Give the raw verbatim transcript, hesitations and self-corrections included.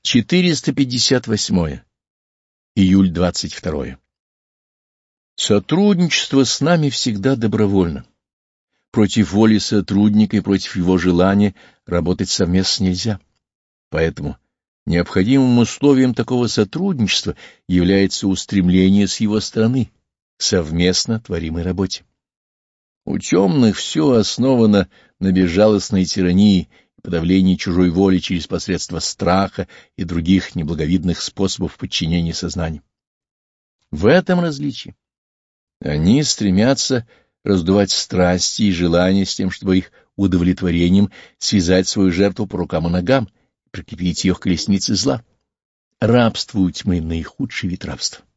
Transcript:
четыреста пятьдесят восьмое. Июль двадцать второе. Сотрудничество с нами всегда добровольно. Против воли сотрудника и против его желания работать совместно нельзя. Поэтому необходимым условием такого сотрудничества является устремление с его стороны к совместно творимой работе. У темных все основано на безжалостной тирании и подавлении чужой воли через посредство страха и других неблаговидных способов подчинения сознанию. В этом различие. Они стремятся раздувать страсти и желания с тем, чтобы их удовлетворением связать свою жертву по рукам и ногам и прикрепить ее к колеснице зла. Рабство у тьмы — наихудший вид рабства.